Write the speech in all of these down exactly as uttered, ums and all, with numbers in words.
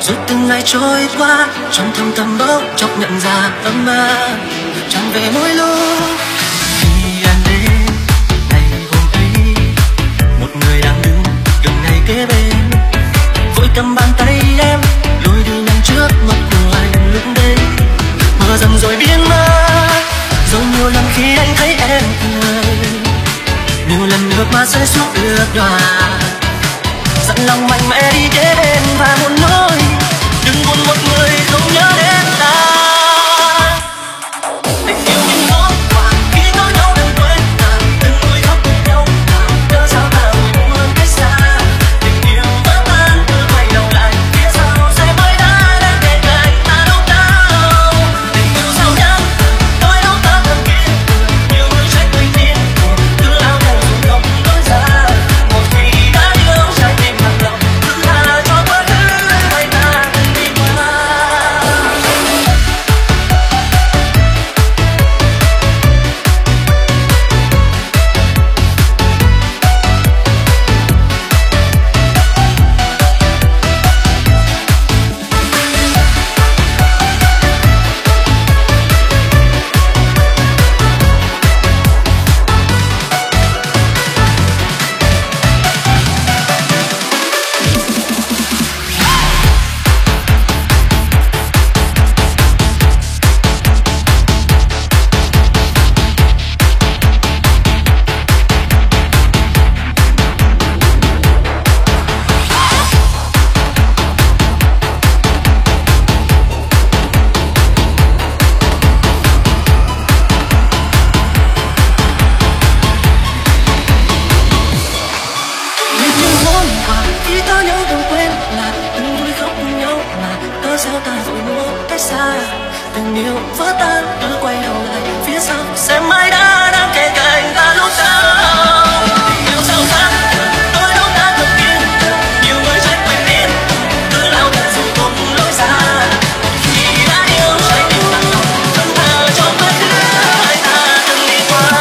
Rồi từng ngày trôi qua trong thâm tâm bỗng chốc nhận ra tâm ma chẳng về mỗi lúc khi em đến ngày hôm ấy, một người đang đứng gần ngay kế bên vội cầm bàn tay em lôi đi nhanh trước mặt của anh lúc đấy mưa dần rồi biến mất. Rồi nhiều lần khi anh thấy em cười, nhiều lần nước mắt rơi xuống ướt nhòa, dặn lòng mạnh mẽ đi kế bên và muốn nói đừng buồn một người không nhớ đến ta. Tình yêu những món quà khi có nhau đừng quên là từng vui khóc cùng nhau là cớ sao ta vội muốn cách xa. Tình yêu vỡ tan cứ quay đầu lại phía sau sẽ mới đã đến bên cạnh ta lúc nào. Tình yêu sao nhắn đôi lúc ta thầm kiên nhiều người trách mình điên cuồng cứ lao theo dù không lối ra. Một khi đã yêu trái tim bằng lòng cứ tha cho quá khứ hay ta từng đi qua. Khi có nhau đừng quên là từng vui khóc cùng nhau là cớ sao ta vội muốn cách xa. Tình yêu vỡ tan cứ quay đầu lại phía sau sẽ mãi đã đang kề cạnh ta lúc sau. Tình yêu sao khác đôi lúc ta thật kiên nhiều người trách mình điên cứ lao theo dù không lối ra. Khi đã yêu trái tim bằng lòng vẫn thờ cho quá khứ hay ta từng đi qua.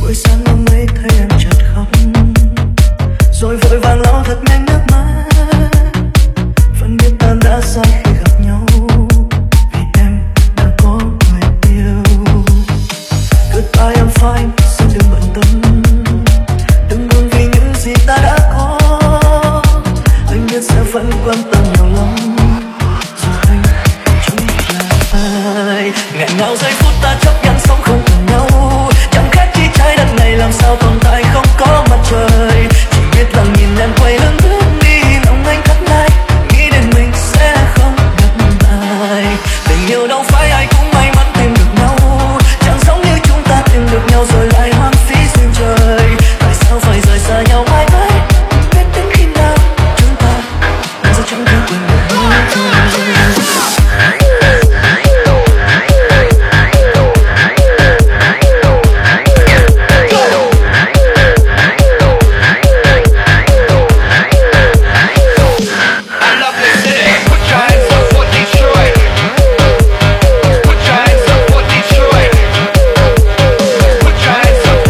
buổi sáng hôm ấy thấy em chợt khóc, rồi vội vàng lau thật nhanh nước mắt. Vẫn biết ta đã sai khi gặp nhau, vì em đã có người yêu. Goodbye I'm fine, xin đừng bận tâm, đừng buồn vì những gì ta đã có. Anh biết sẽ vẫn quan tâm nhiều lắm, dù anh chẳng là ai. Nghẹn ngào giây phút ta chấp nhận sống không cần nhau, chẳng khác chi trái đất này làm sao tồn tại không có mặt trời. Chỉ biết rằng nhìn em quay lưng bước đi, lòng anh thắt lại, nghĩ đến mình sẽ không gặp lại. Tình yêu đâu phải ai cũng may mắn tìm được nhau, chẳng giống như chúng ta tìm được nhau rồi lại hoang phí duyên trời. Tại sao phải rời xa nhau mãi mãi, biết đến khi nào chúng ta giờ chẳng thể quên được nhau. Put your hands up for Detroit. Put your hands up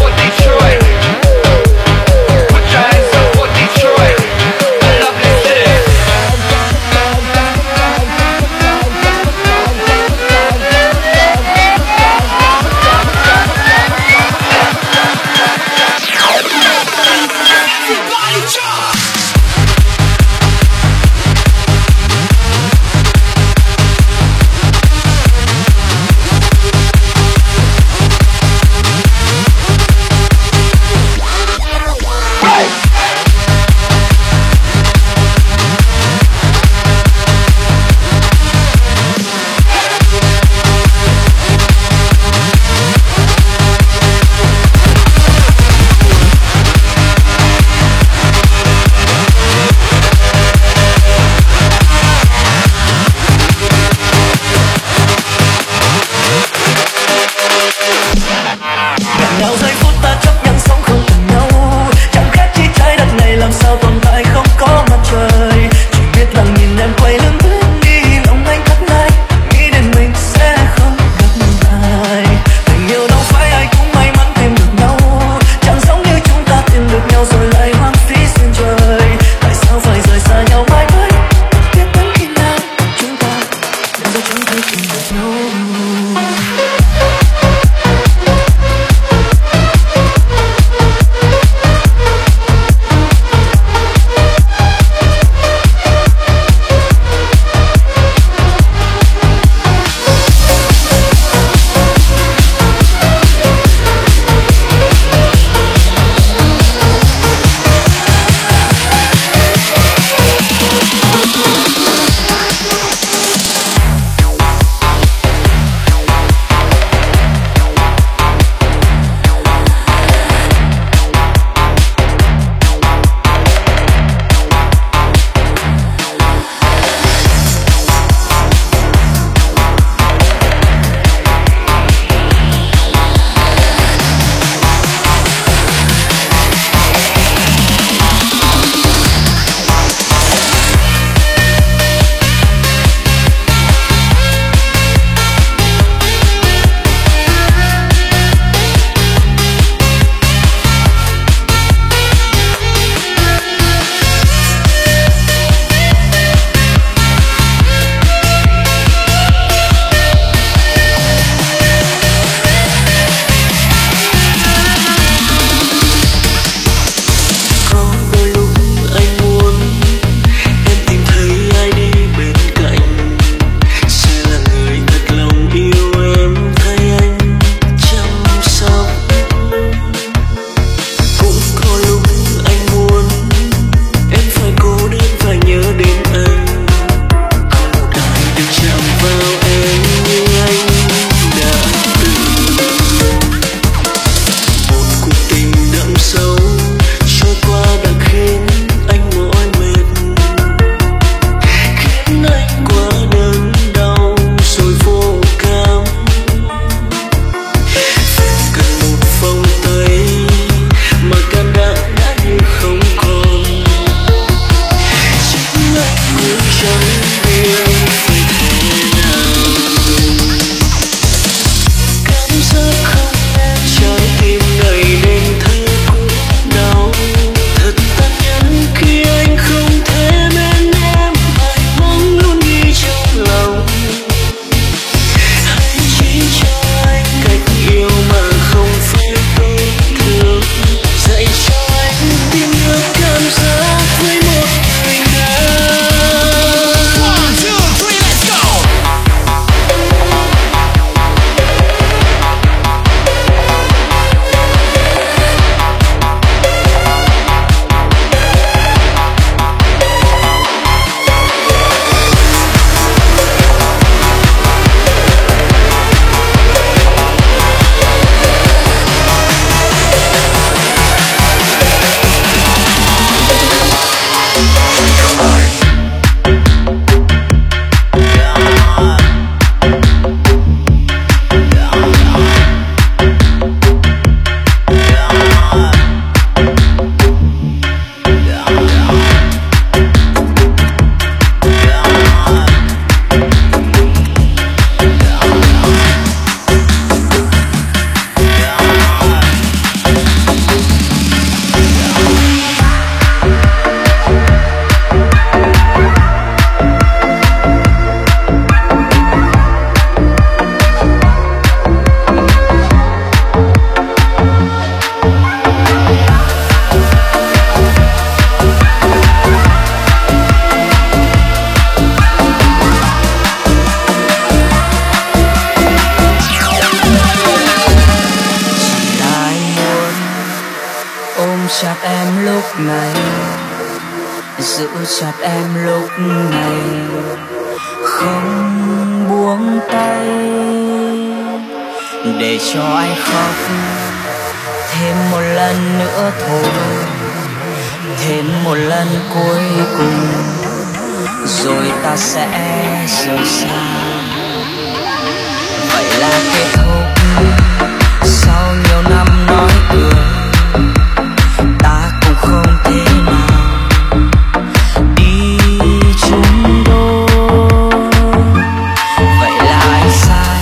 chặt em lúc này, giữ chặt em lúc này, không buông tay để cho anh khóc thêm một lần nữa thôi, thêm một lần cuối cùng rồi ta sẽ rời xa. Vậy là kết thúc sau nhiều năm nói cười, ta cũng không thể nào đi chung đôi. Vậy là anh sai,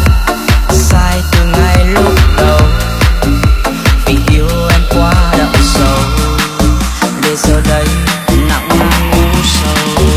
sai từ ngay lúc đầu, vì yêu em quá đậm sâu, để giờ đây nặng mang u sầu.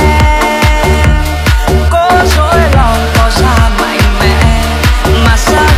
Sao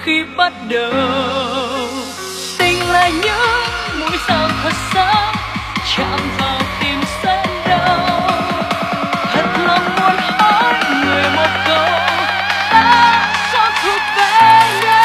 khi bắt đầu. Tình là những mũi sao thật sáng chạm vào tim rất đau. Thật lòng muốn hỏi người một câu, ta sao thuộc về nhau.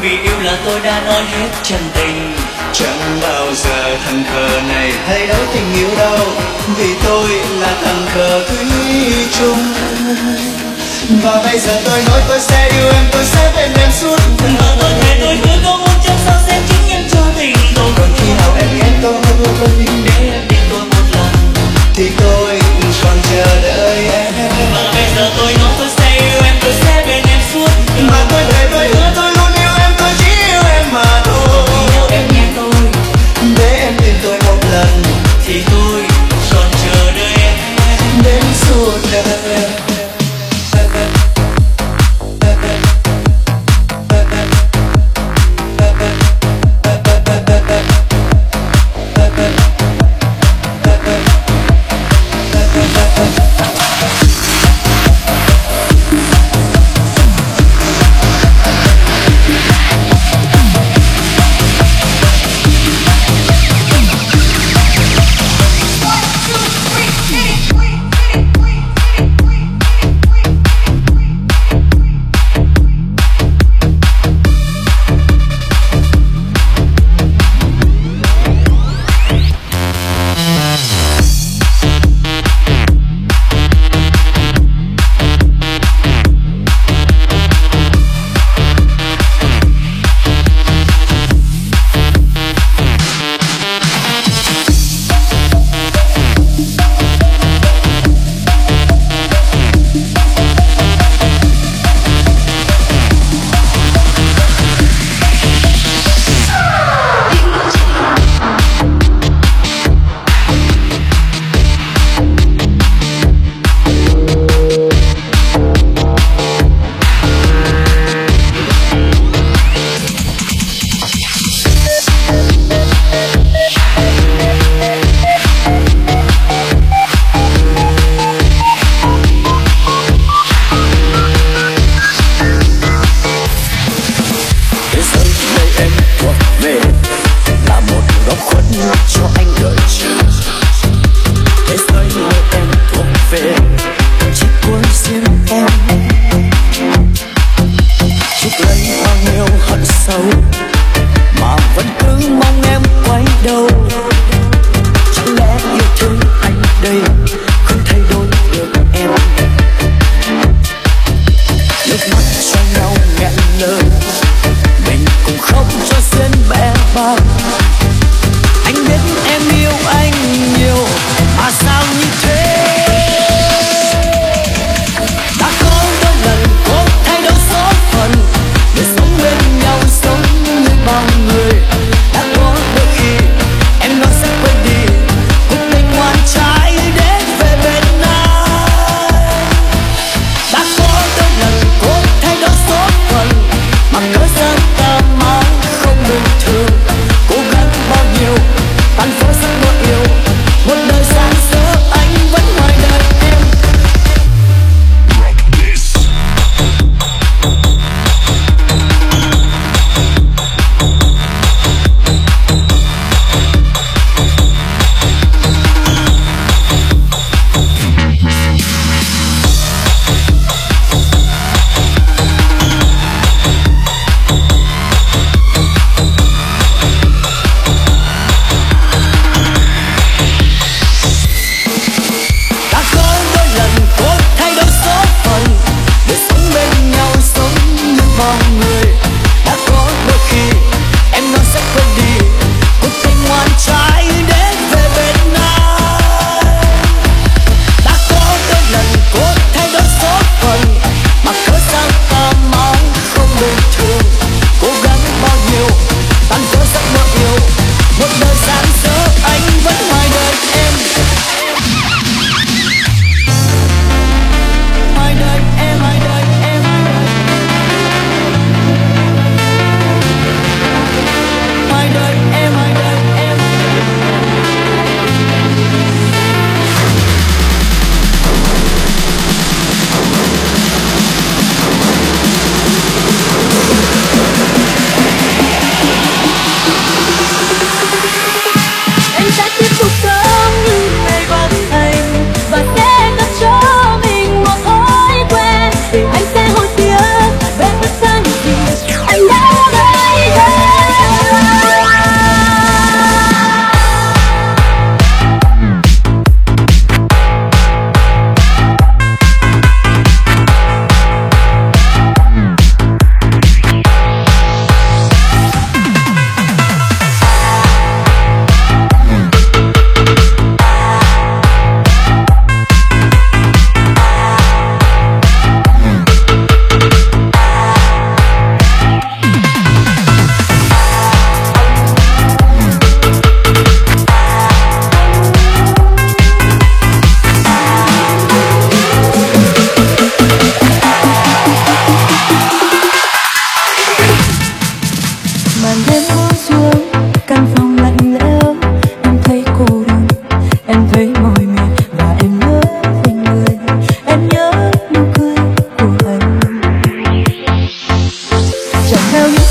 vì yêu là tôi đã nói hết chân tình. Chẳng bao giờ thằng khờ này hay đấu tình yêu đâu, vì tôi là thằng khờ thủy chung. Và bây giờ tôi nói tôi sẽ yêu em, tôi sẽ bên em suốt đời. Và tôi thề tôi hứa có một trăm sao sẽ chứng nhân cho tình tôi. Còn khi nào em ghét tôi để em tin tôi một lần, thì tôi còn chờ đợi em. Và bây giờ tôi nói tôi sẽ yêu em, tôi sẽ bên em suốt đời. Và tôi thề tôi hứa tôi luôn yêu em, tôi chỉ yêu em mà thôi. Nếu em nhé tôi, để em tin tôi một lần, thì tôi còn chờ đợi em đến suốt đời.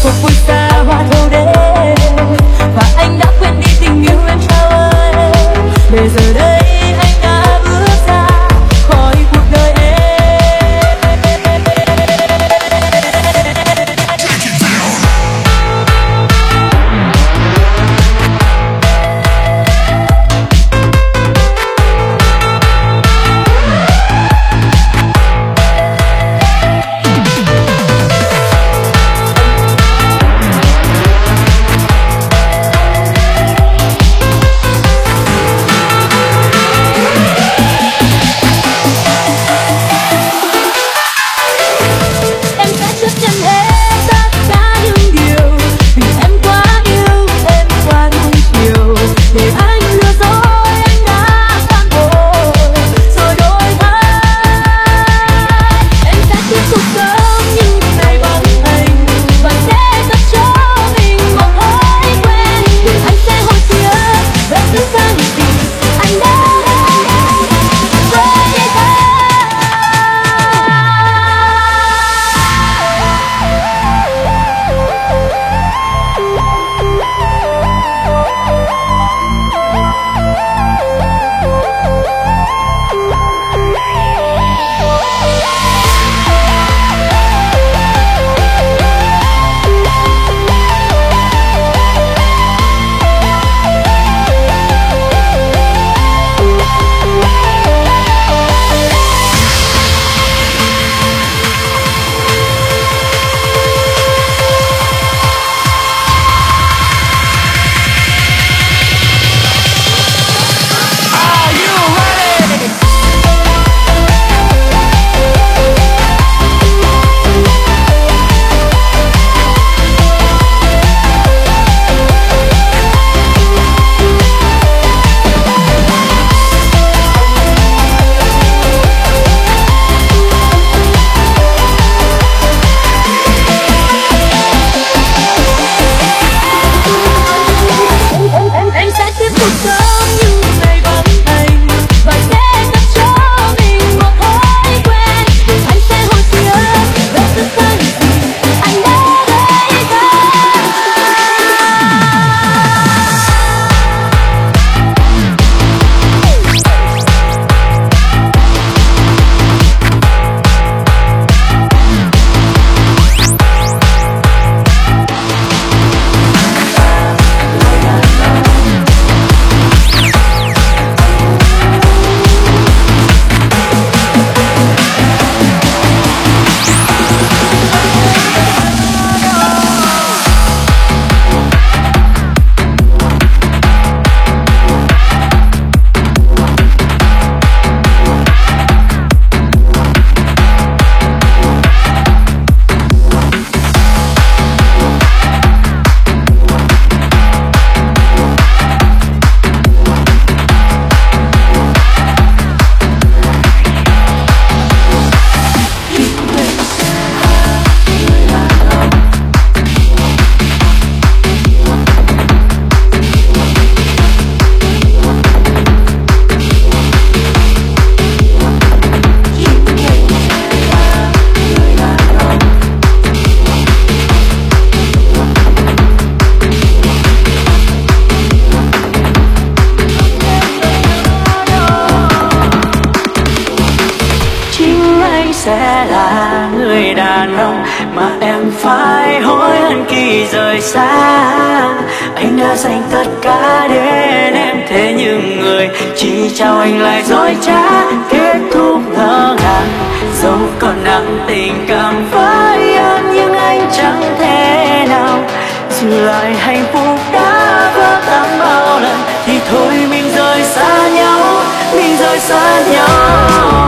cuộc vui xa hoa thâu đêm, và anh đã quên đi tình yêu em trao ơi. Để giờ đây anh đã bước ra khỏi cuộc đời em. Sẽ là người đàn ông mà em phải hối hận khi rời xa. Anh đã dành tất cả đến em, thế nhưng người chỉ trao anh lại dối trá. Kết thúc ngỡ ngàng, dẫu còn nặng tình cảm với em, nhưng anh chẳng thể nào giữ lại hạnh phúc đã vỡ tan bao lần. Thì thôi mình rời xa nhau, mình rời xa nhau.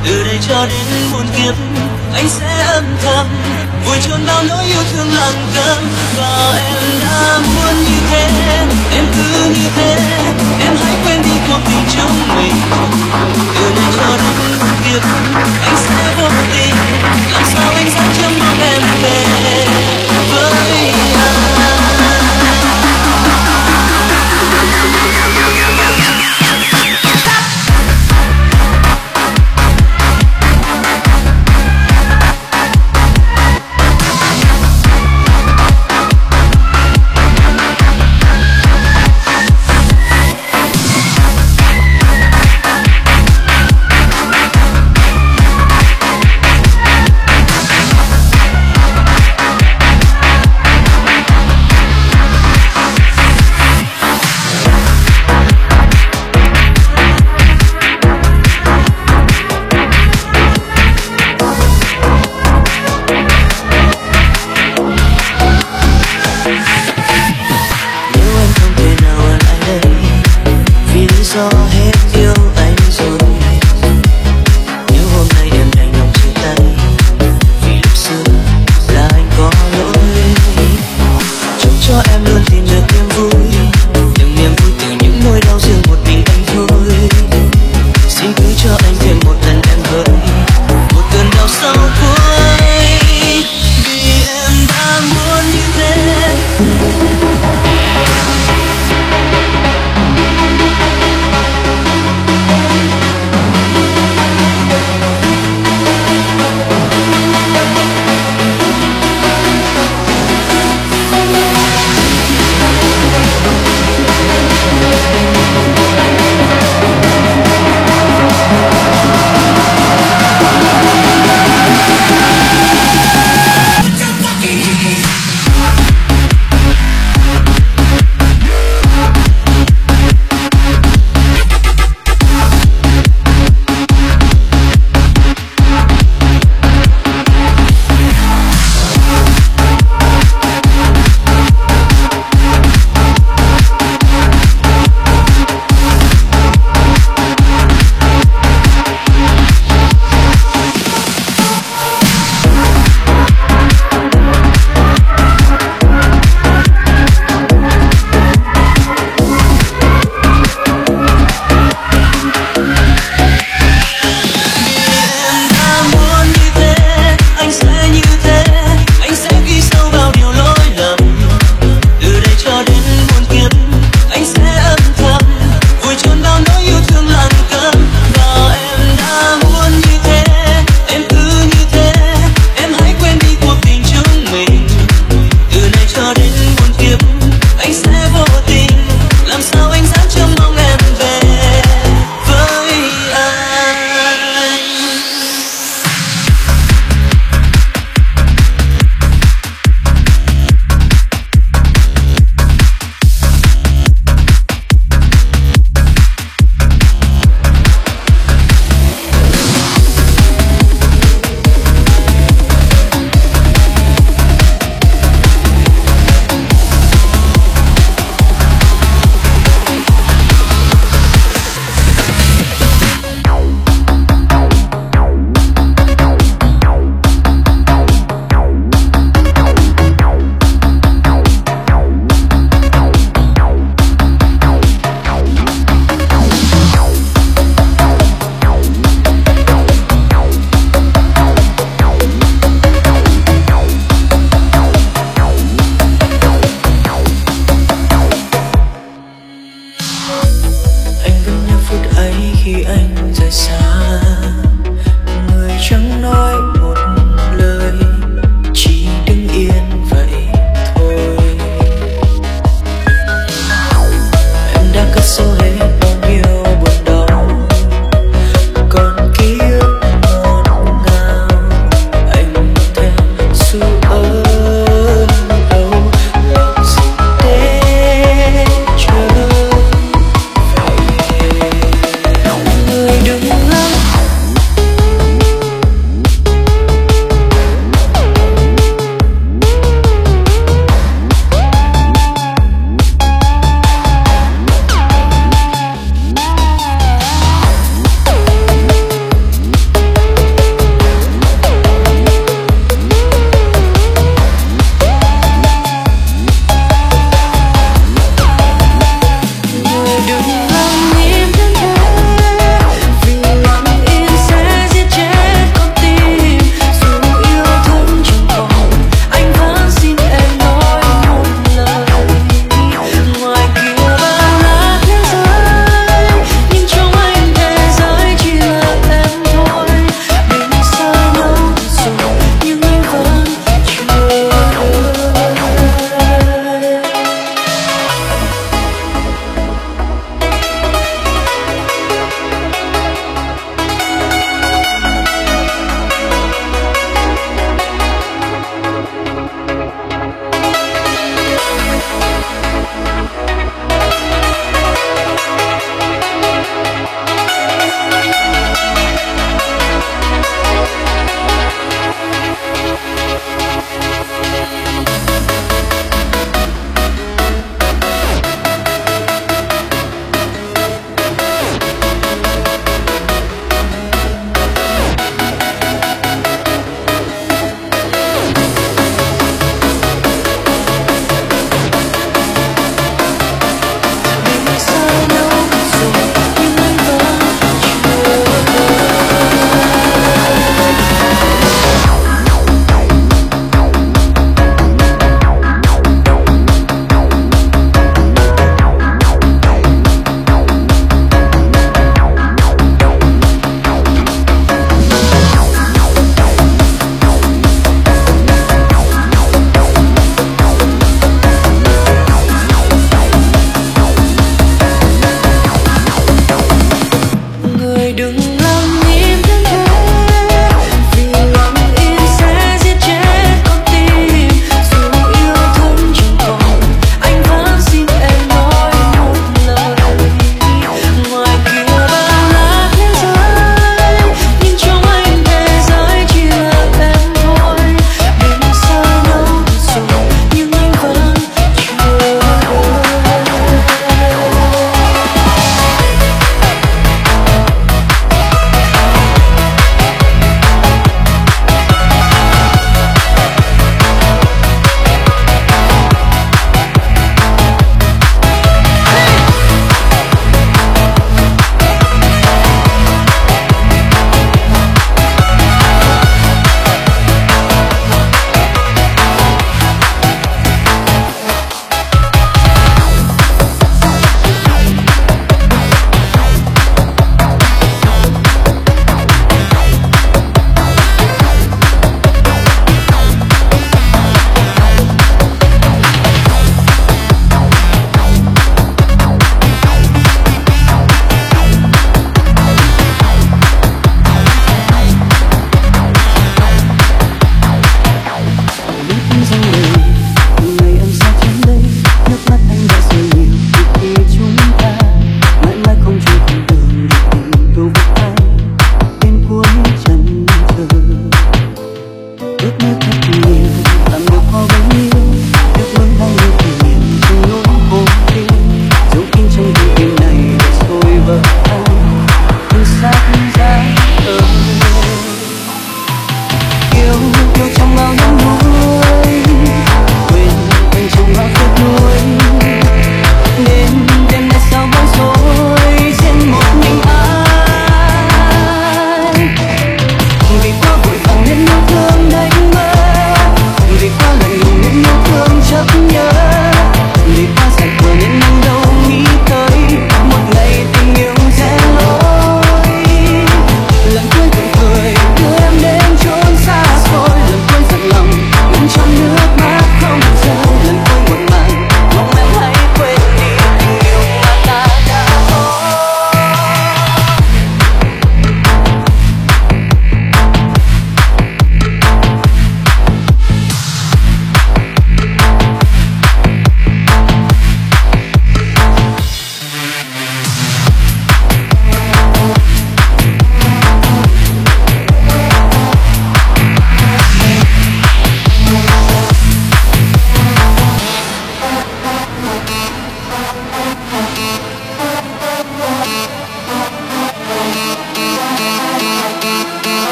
từ đây cho đến muôn kiếp anh sẽ âm thầm vùi chôn bao nỗi yêu thương lặng câm. Và em đã muốn như thế, em cứ như thế, em hãy quên đi cuộc tình chúng mình. Từ đây cho đến muôn kiếp anh sẽ vô tình, làm sao anh dám chăm mong em về với anh.